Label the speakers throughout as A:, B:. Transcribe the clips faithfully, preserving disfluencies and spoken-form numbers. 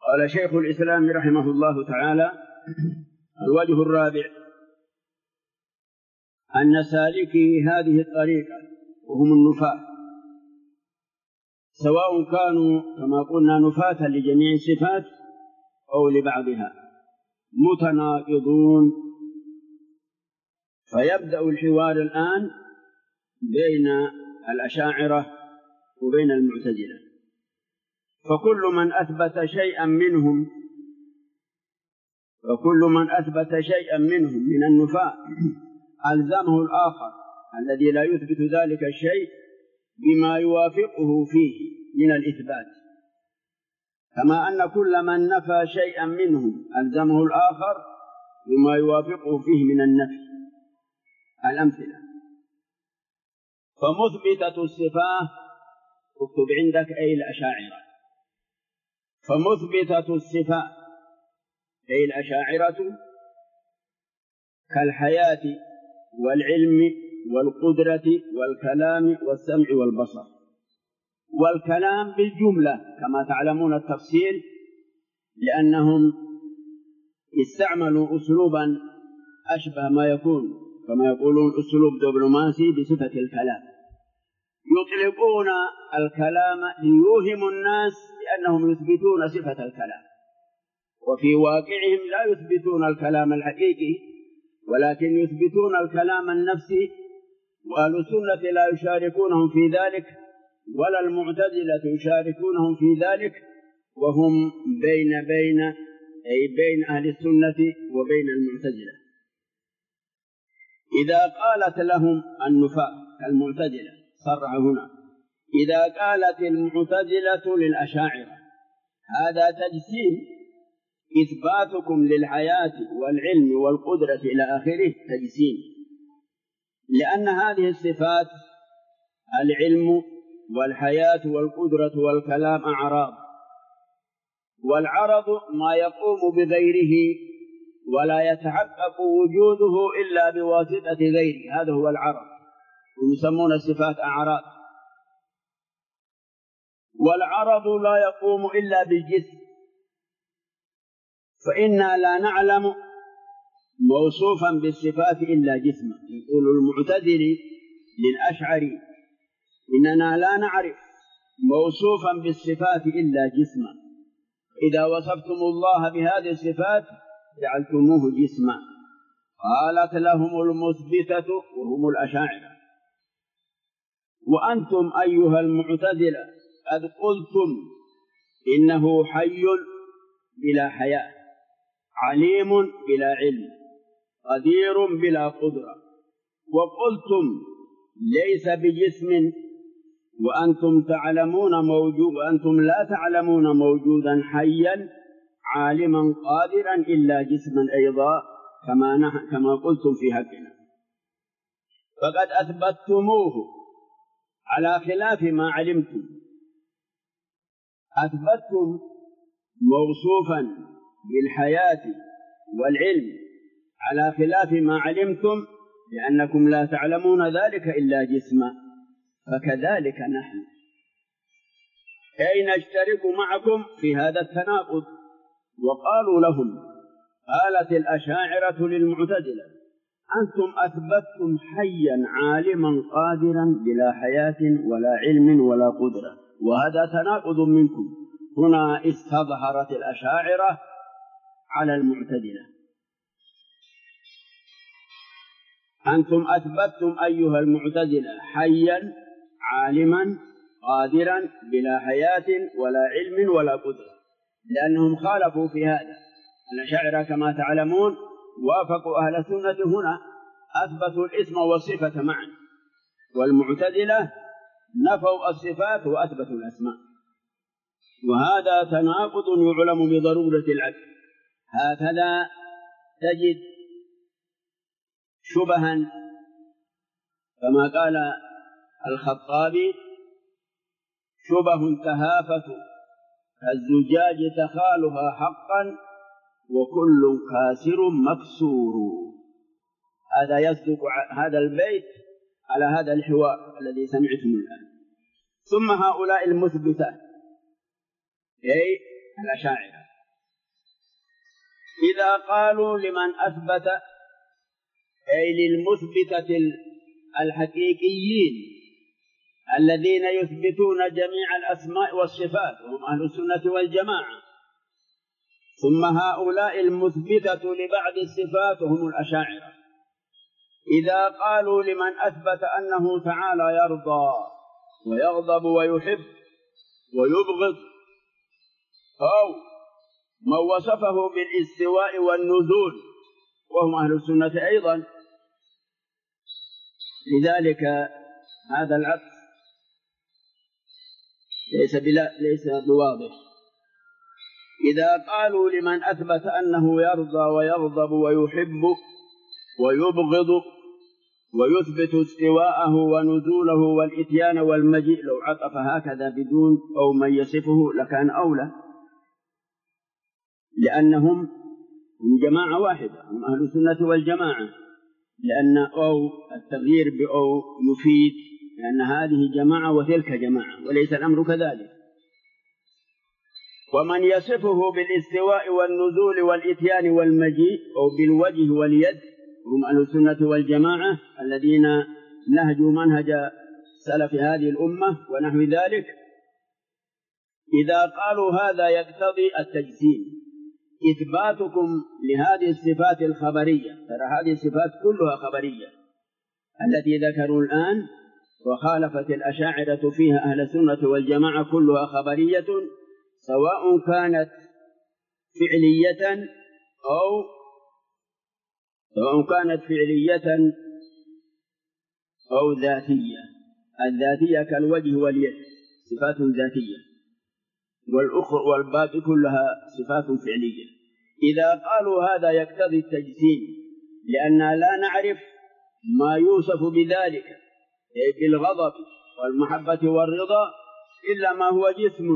A: قال شيخ الإسلام رحمه الله تعالى: الوجه الرابع أن سالكي هذه الطريقة وهم النفاة، سواء كانوا كما قلنا نفاة لجميع الصفات أو لبعضها، متناقضون. فيبدأ الحوار الآن بين الأشاعرة وبين المعتزلة. فكل من أثبت شيئا منهم فكل من أثبت شيئا منهم من النفاة ألزمه الآخر الذي لا يثبت ذلك الشيء بما يوافقه فيه من الإثبات، كما أن كل من نفى شيئا منهم ألزمه الآخر بما يوافقه فيه من النفي. الأمثلة: فمثبتة الصفات، اكتب عندك أي الأشاعرة، فمثبتة الصفات أي الأشاعرة كالحياة والعلم والقدرة والكلام والسمع والبصر. والكلام بالجملة كما تعلمون التفصيل، لأنهم استعملوا أسلوبا أشبه ما يكون كما يقولون أسلوب دبلوماسي بصفة الكلام، يطلقون الكلام ليوهموا الناس بأنهم يثبتون صفة الكلام، وفي واقعهم لا يثبتون الكلام الحقيقي ولكن يثبتون الكلام النفسي. وأهل السنة لا يشاركونهم في ذلك، ولا المعتزلة يشاركونهم في ذلك، وهم بين بين أي بين أهل السنة وبين المعتزلة. إذا قالت لهم النفاة كالمعتزلة، صرح هنا: إذا قالت المعتزلة للأشاعرة هذا تجسيم، إثباتكم للحياة والعلم والقدرة إلى آخره تجسيم، لأن هذه الصفات العلم والحياة والقدرة والكلام أعراض، والعرض ما يقوم بغيره ولا يتحقق وجوده إلا بواسطة غيره، هذا هو العرض، ويسمون الصفات أعراض. والعرض لا يقوم إلا بالجسم، فإنا لا نعلم موصوفا بالصفات إلا جسما. يقول المعتزلي للأشعري: إننا لا نعرف موصوفا بالصفات إلا جسما، إذا وصفتم الله بهذه الصفات جعلتموه جسما. قالت لهم المثبتة وهم الأشاعرة: وأنتم أيها المعتزلة قد قلتم إنه حي بلا حياة، عليم بلا علم، قدير بلا قدرة، وقلتم ليس بجسم، وأنتم تعلمون موجود وأنتم لا تعلمون موجودا حيا عالما قادرا إلا جسما أيضا كما نح... كما قلتم في حقنا، فقد أثبتتموه على خلاف ما علمتم. أثبتتم موصوفا بالحياة والعلم على خلاف ما علمتم، لأنكم لا تعلمون ذلك إلا جسما، فكذلك نحن أي نشترك معكم في هذا التناقض. وقالوا لهم، قالت الأشاعرة للمعتزلة: أنتم أثبتتم حيا عالما قادرا بلا حياة ولا علم ولا قدرة، وهذا تناقض منكم. هنا استظهرت الأشاعرة على المعتزلة. أنتم أثبتتم أيها المعتزلة حيا عالما قادرا بلا حياة ولا علم ولا قدرة، لأنهم خالفوا في هذا. الأشاعرة كما تعلمون وافقوا أهل السنة هنا، أثبتوا الاسم والصفة معا، والمعتزلة نفوا الصفات وأثبتوا الأسماء، وهذا تناقض يعلم بضرورة العقل. هكذا تجد شبها كما قال الخطابي: شبه تهافت كالزجاج تخالها حقا وكل كاسر مكسور. هذا يصدق هذا البيت على هذا الحوار الذي سمعتم الآن. ثم هؤلاء المثبتة أي الأشاعرة إذا قالوا لمن أثبت أي للمثبتة الحقيقيين الذين يثبتون جميع الأسماء والصفات وهم أهل السنة والجماعة، ثم هؤلاء المثبتة لبعض الصفات هم الأشاعرة، إذا قالوا لمن أثبت أنه تعالى يرضى ويغضب ويحب ويبغض أو من وصفه بالاستواء والنزول وهم أهل السنة أيضا، لذلك هذا العطف ليس بلا ليس بواضح. إذا قالوا لمن أثبت أنه يرضى ويغضب ويحب ويبغض ويثبت استواءه ونزوله والإتيان والمجيء، لو عطف هكذا بدون أو من يصفه لكان أولى، لأنهم هم جماعة واحدة، هم أهل السنة والجماعة، لأن أو التغيير بأو يفيد لأن هذه جماعة وتلك جماعة، وليس الأمر كذلك. ومن يصفه بالاستواء والنزول والإتيان والمجيء أو بالوجه واليد هم أهل السنة والجماعة الذين نهجوا منهج سلف هذه الأمة ونحو ذلك. إذا قالوا هذا يقتضي التجسيم، إثباتكم لهذه الصفات الخبرية، ترى هذه الصفات كلها خبرية التي ذكروا الآن، وخالفت الأشاعرة فيها أهل السنة والجماعة كلها خبرية، سواء كانت فعلية أو سواء كانت فعلية أو ذاتية. الذاتية كالوجه واليد صفات ذاتية، والأخر والباقي كلها صفات فعلية. إذا قالوا هذا يقتضي التجسيم لأننا لا نعرف ما يوصف بذلك بالغضب والمحبة والرضا إلا ما هو جسم،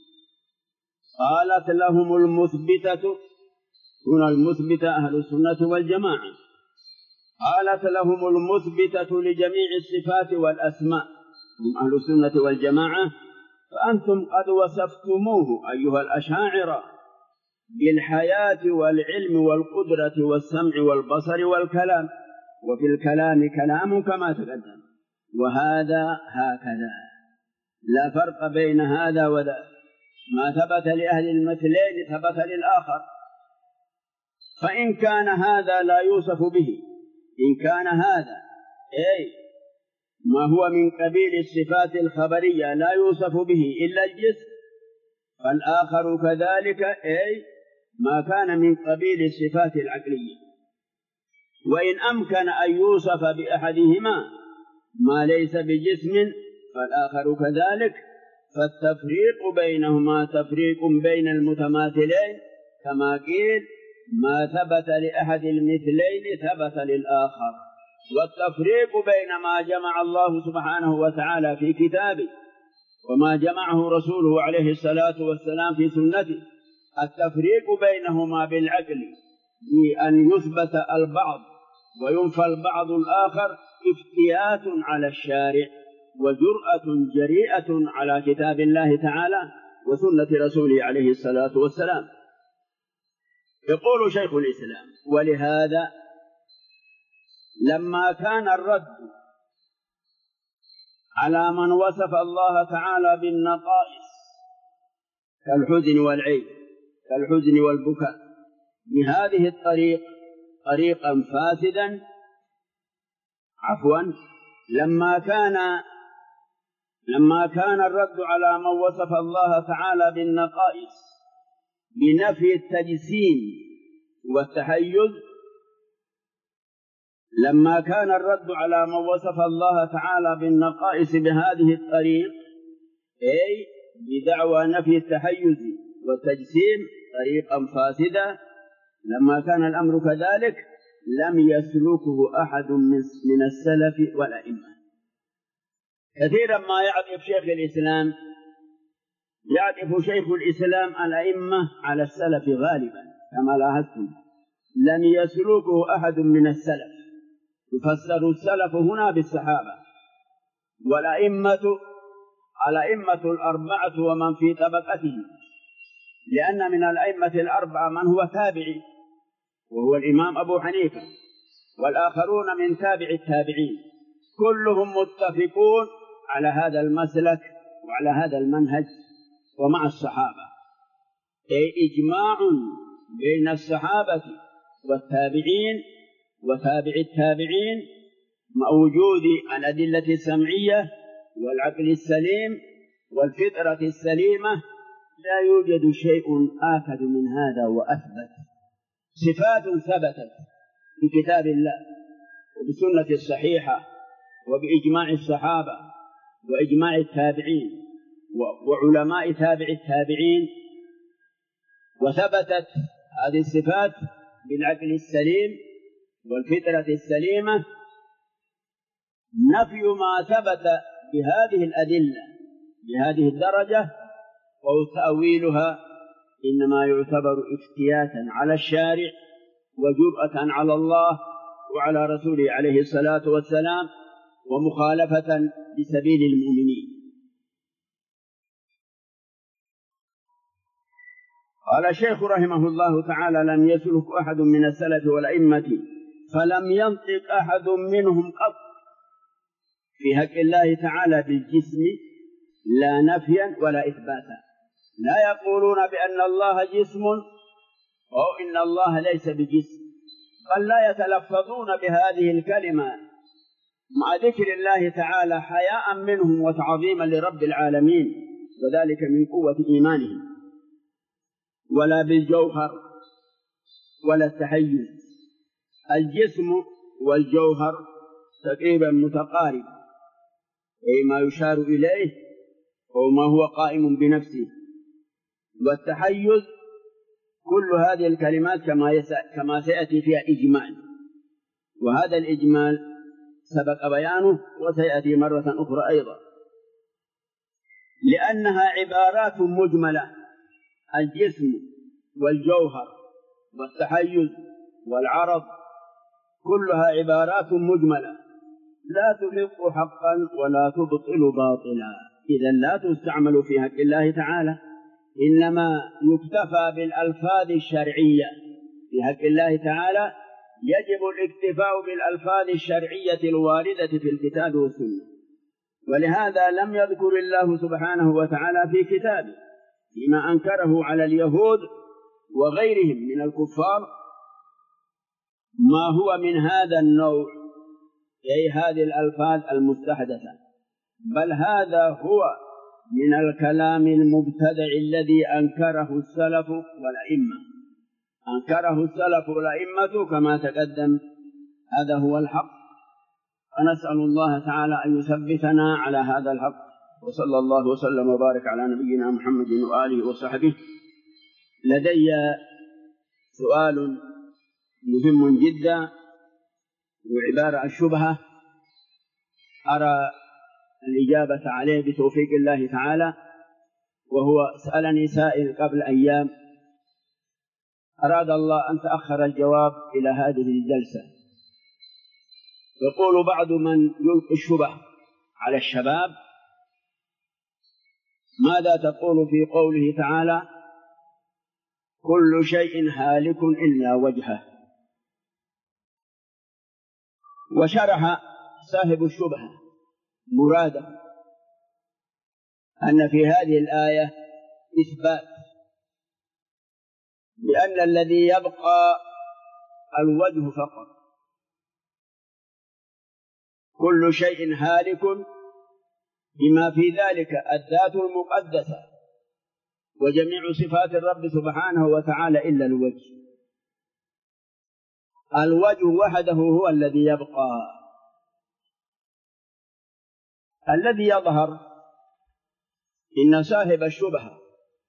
A: قالت لهم المثبتة، هنا المثبتة أهل السنة والجماعة، قالت لهم المثبتة لجميع الصفات والأسماء هم أهل السنة والجماعة، فأنتم قد وصفتموه أيها الأشاعرة بالحياة والعلم والقدرة والسمع والبصر والكلام، وفي الكلام كلام كما تقدم، وهذا هكذا، لا فرق بين هذا وذا، ما ثبت لأهل المثلين ثبت للآخر. فإن كان هذا لا يوصف به، إن كان هذا أي ما هو من قبيل الصفات الخبرية لا يوصف به إلا الجسم، فالآخر كذلك أي ما كان من قبيل الصفات العقلية. وإن أمكن أن يوصف بأحدهما ما ليس بجسم فالآخر كذلك، فالتفريق بينهما تفريق بين المتماثلين، كما قيل ما ثبت لأحد المثلين ثبت للآخر. والتفريق بين ما جمع الله سبحانه وتعالى في كتابه وما جمعه رسوله عليه الصلاة والسلام في سنته، التفريق بينهما بالعقل بأن يثبت البعض وينفى البعض الآخر افتيات على الشارع وجرأة جريئة على كتاب الله تعالى وسنة رسوله عليه الصلاة والسلام. يقول شيخ الإسلام: ولهذا لما كان الرد على من وصف الله تعالى بالنقائص كالحزن والعيب كالحزن والبكاء بهذه الطريق طريقا فاسدا، عفوا لما كان لما كان الرد على من وصف الله تعالى بالنقائص بنفي التجسيم والتحيز، لما كان الرد على من وصف الله تعالى بالنقائص بهذه الطريق أي بدعوى نفي التحيز والتجسيم طريقا فاسدا، لما كان الأمر كذلك لم يسلكه أحد من السلف والأئمة. كثيرا ما يعطف شيخ الإسلام يعطف شيخ الإسلام الأئمة على السلف غالبا كما لاحظتم، لم يسلكه أحد من السلف، يفسر السلف هنا بالصحابة، والأئمة الأئمة الأربعة ومن في طبقته، لأن من الأئمة الأربعة من هو تابعي وهو الإمام أبو حنيفة والآخرون من تابع التابعين، كلهم متفقون على هذا المسلك وعلى هذا المنهج ومع الصحابة، أي إجماع بين الصحابة والتابعين وتابع التابعين مع وجود الأدلة السمعية والعقل السليم والفطرة السليمة. لا يوجد شيء آكد من هذا وأثبت. صفات ثبتت في كتاب الله وبسنة الصحيحة وبإجماع الصحابة وإجماع التابعين وعلماء تابع التابعين، وثبتت هذه الصفات بالعقل السليم والفطرة السليمة. نفي ما ثبت بهذه الأدلة بهذه الدرجة أو تأويلها إنما يعتبر افتياتا على الشارع وجرأة على الله وعلى رسوله عليه الصلاة والسلام ومخالفة لسبيل المؤمنين. قال الشيخ رحمه الله تعالى: لم يسلك أحد من السلف والأئمة فلم ينطق أحد منهم قط في حق الله تعالى بالجسم لا نفيا ولا إثباتا. لا يقولون بأن الله جسم أو إن الله ليس بجسم، بل لا يتلفظون بهذه الكلمة مع ذكر الله تعالى حياء منهم وتعظيما لرب العالمين، وذلك من قوة إيمانهم. ولا بالجوهر ولا التحيز. الجسم والجوهر تقريبا متقارب، أي ما يشار إليه أو ما هو قائم بنفسه. والتحيز كل هذه الكلمات كما سيأتي فيها إجمال، وهذا الإجمال سبق بيانه وسيأتي مرة أخرى أيضا، لأنها عبارات مجملة. الجسم والجوهر والتحيز والعرض كلها عبارات مجملة لا تحق حقا ولا تبطل باطلا، إذا لا تستعمل في حق الله تعالى، إنما يكتفى بالألفاظ الشرعية. في حق الله تعالى يجب الاكتفاء بالألفاظ الشرعية الواردة في الكتاب والسنة، ولهذا لم يذكر الله سبحانه وتعالى في كتابه فيما أنكره على اليهود وغيرهم من الكفار ما هو من هذا النوع، أي هذه الألفاظ المستحدثة، بل هذا هو من الكلام المبتدع الذي أنكره السلف والأئمة أنكره السلف والأئمة كما تقدم. هذا هو الحق، فنسأل الله تعالى أن يثبتنا على هذا الحق. وصلى الله وسلم وبارك على نبينا محمد وآله وصحبه. لدي سؤال مهم جدا وعبارة عن شبهة أرى الإجابة عليه بتوفيق الله تعالى، وهو سألني سائل قبل أيام، أراد الله أن تأخر الجواب إلى هذه الجلسة. يقول بعض من يلقي الشبه على الشباب: ماذا تقول في قوله تعالى: كل شيء هالك إلا وجهه؟ وشرح صاحب الشبهة مراده أن في هذه الآية إثبات بأن الذي يبقى الوجه فقط، كل شيء هالك، بما في ذلك الذات المقدسة وجميع صفات الرب سبحانه وتعالى إلا الوجه. الوجه وحده هو الذي يبقى. الذي يظهر إن صاحب الشبهة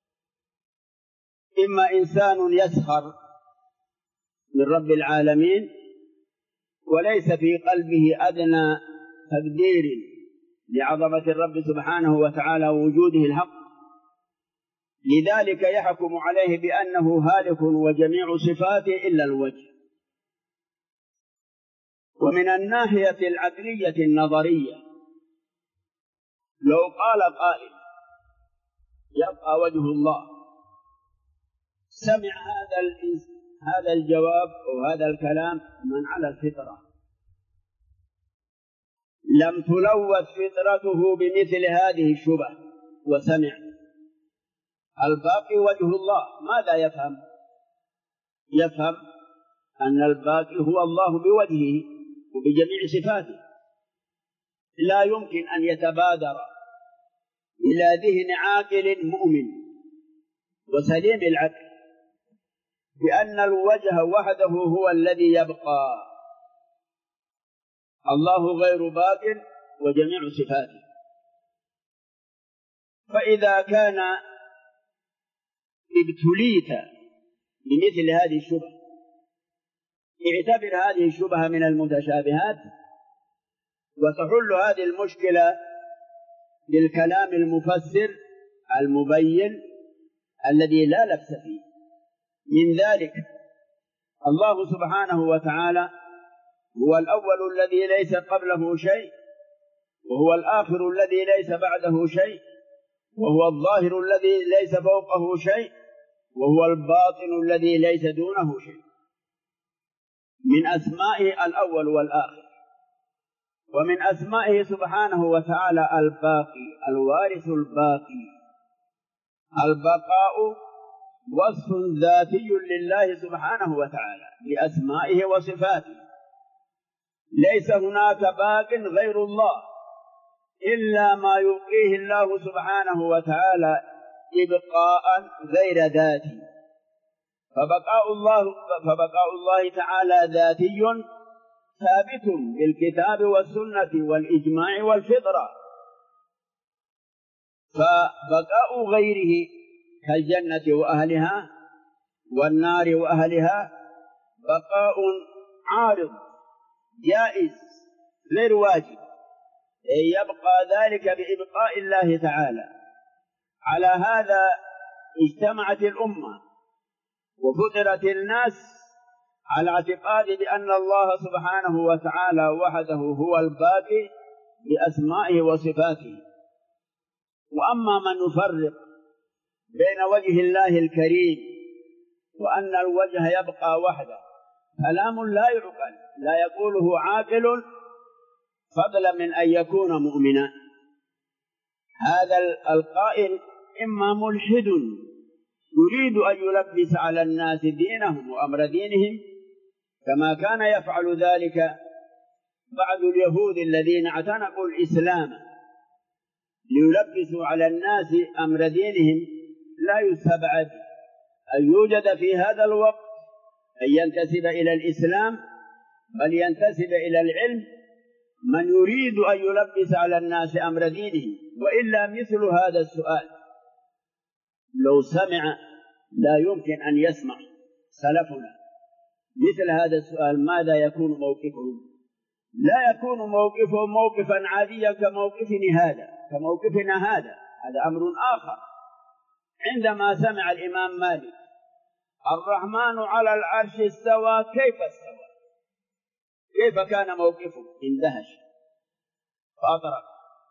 A: إما إنسان يسخر من رب العالمين وليس في قلبه أدنى تقدير لعظمة الرب سبحانه وتعالى ووجوده الحق، لذلك يحكم عليه بأنه هالك وجميع صفاته إلا الوجه. ومن الناحية العقلية النظرية، لو قال قائل يبقى وجه الله، سمع هذا هذا الجواب وهذا الكلام من على الفطرة لم تلوث فطرته بمثل هذه الشبه وسمع. الباقي وجه الله، ماذا يفهم؟ يفهم أن الباقي هو الله بوجهه وبجميع صفاته. لا يمكن أن يتبادر إلى ذهن عاقل مؤمن وسليم العقل بأن الوجه وحده هو الذي يبقى، الله غير باق وجميع صفاته. فإذا كان ابتليت بمثل هذه الشبهة اعتبر هذه الشبهة من المتشابهات، وتحل هذه المشكلة بالكلام المفسر المبين الذي لا لبس فيه. من ذلك الله سبحانه وتعالى هو الأول الذي ليس قبله شيء، وهو الآخر الذي ليس بعده شيء، وهو الظاهر الذي ليس فوقه شيء، وهو الباطن الذي ليس دونه شيء. من أسمائه الأول والآخر. ومن أسمائه سبحانه وتعالى الباقي، الوارث الباقي. البقاء وصف ذاتي لله سبحانه وتعالى بأسمائه وصفاته. ليس هناك باق غير الله إلا ما يبقيه الله سبحانه وتعالى إبقاء غير ذاتي. فبقاء الله, فبقاء الله تعالى ذاتي ثابت بالكتاب والسنة والإجماع والفطرة. فبقاء غيره كالجنة وأهلها والنار وأهلها بقاء عارض جائز غير واجب، يبقى ذلك بإبقاء الله تعالى. على هذا اجتمعت الأمة وفطرت الناس على اعتقاد بأن الله سبحانه وتعالى وحده هو الباقي بأسمائه وصفاته. وأما من يفرق بين وجه الله الكريم وأن الوجه يبقى وحده كلام لا يعقل، لا يقوله عاقل فضلا من أن يكون مؤمنا. هذا القائل إما ملحد يريد أن يلبس على الناس دينهم وأمر دينهم، كما كان يفعل ذلك بعض اليهود الذين اعتنقوا الإسلام ليلبسوا على الناس أمر دينهم. لا يستبعد أن يوجد في هذا الوقت أن ينتسب إلى الإسلام بل ينتسب إلى العلم من يريد أن يلبس على الناس أمر دينهم. وإلا مثل هذا السؤال لو سمع لا يمكن أن يسمع سلفنا مثل هذا السؤال ماذا يكون موقفهم؟ لا يكون موقفه موقفا عاديا كموقفنا هذا كموقفنا هذا هذا أمر آخر. عندما سمع الإمام مالك الرحمن على العرش استوى، كيف استوى؟ كيف كان موقفه؟ اندهش فأطرق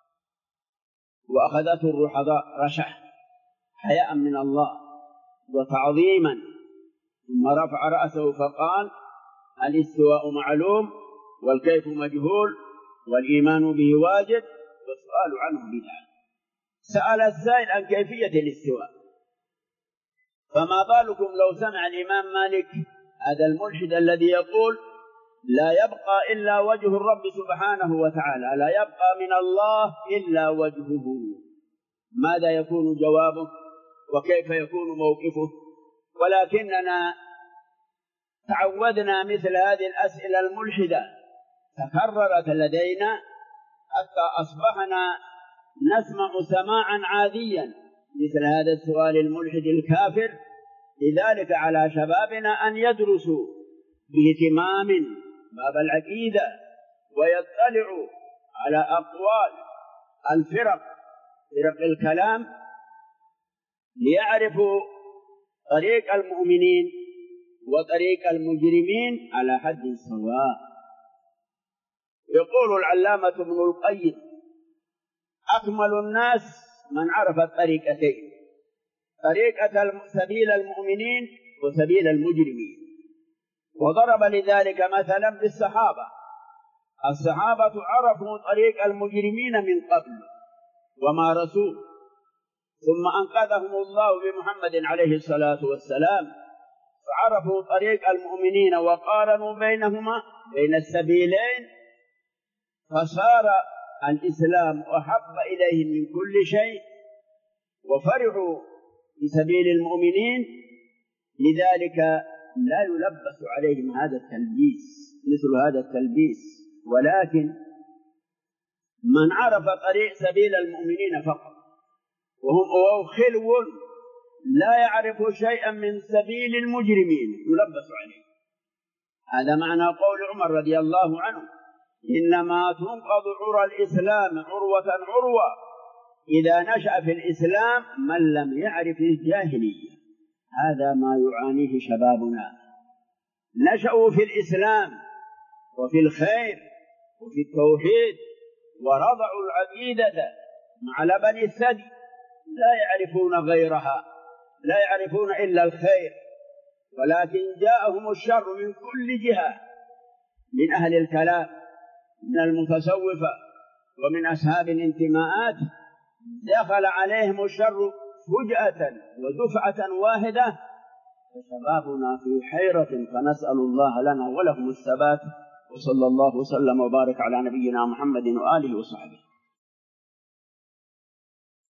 A: وأخذته الرحضاء رشح حياء من الله وتعظيما، ثم رفع رأسه فقال الاستواء معلوم والكيف مجهول والإيمان به واجب والسؤال عنه بدعة. سأل السائل عن كيفية الاستواء، فما بالكم لو سمع الإمام مالك هذا الملحد الذي يقول لا يبقى إلا وجه الرب سبحانه وتعالى، لا يبقى من الله إلا وجهه، ماذا يكون جوابه وكيف يكون موقفه؟ ولكننا تعودنا مثل هذه الأسئلة الملحدة تكررت لدينا حتى أصبحنا نسمع سماعا عاديا مثل هذا السؤال الملحد الكافر. لذلك على شبابنا أن يدرسوا باهتمام باب العقيدة ويطلعوا على أقوال الفرق فرق الكلام ليعرفوا طريق المؤمنين وطريق المجرمين على حد سواء. يقول العلامة ابن القيم أكمل الناس من عرف الطريقتين، طريقة سبيل المؤمنين وسبيل المجرمين. وضرب لذلك مثلا بالصحابة. الصحابة عرفوا طريق المجرمين من قبل ومارسوه، ثم أنقذهم الله بمحمد عليه الصلاة والسلام، فعرفوا طريق المؤمنين وقارنوا بينهما بين السبيلين، فصار الإسلام أحب إليهم من كل شيء، وفرحوا بسبيل المؤمنين. لذلك لا يلبس عليهم هذا التلبيس، مثل هذا التلبيس، ولكن من عرف طريق سبيل المؤمنين فقط وهم خلو لا يعرف شيئا من سبيل المجرمين يلبس عليه. هذا معنى قول عمر رضي الله عنه: إنما تنقض عرى الإسلام عروة عروة إذا نشأ في الإسلام من لم يعرف الجاهلية. هذا ما يعانيه شبابنا، نشأوا في الإسلام وفي الخير وفي التوحيد ورضعوا العقيدة مع لبن الثدي، لا يعرفون غيرها، لا يعرفون إلا الخير، ولكن جاءهم الشر من كل جهة، من أهل الكلام، من المتصوفة، ومن أصحاب الانتماءات، دخل عليهم الشر فجأة ودفعة واحدة، فشبابنا في حيرة، فنسأل الله لنا ولهم الثبات. وصلى الله وسلم وبارك على نبينا محمد وآله وصحبه.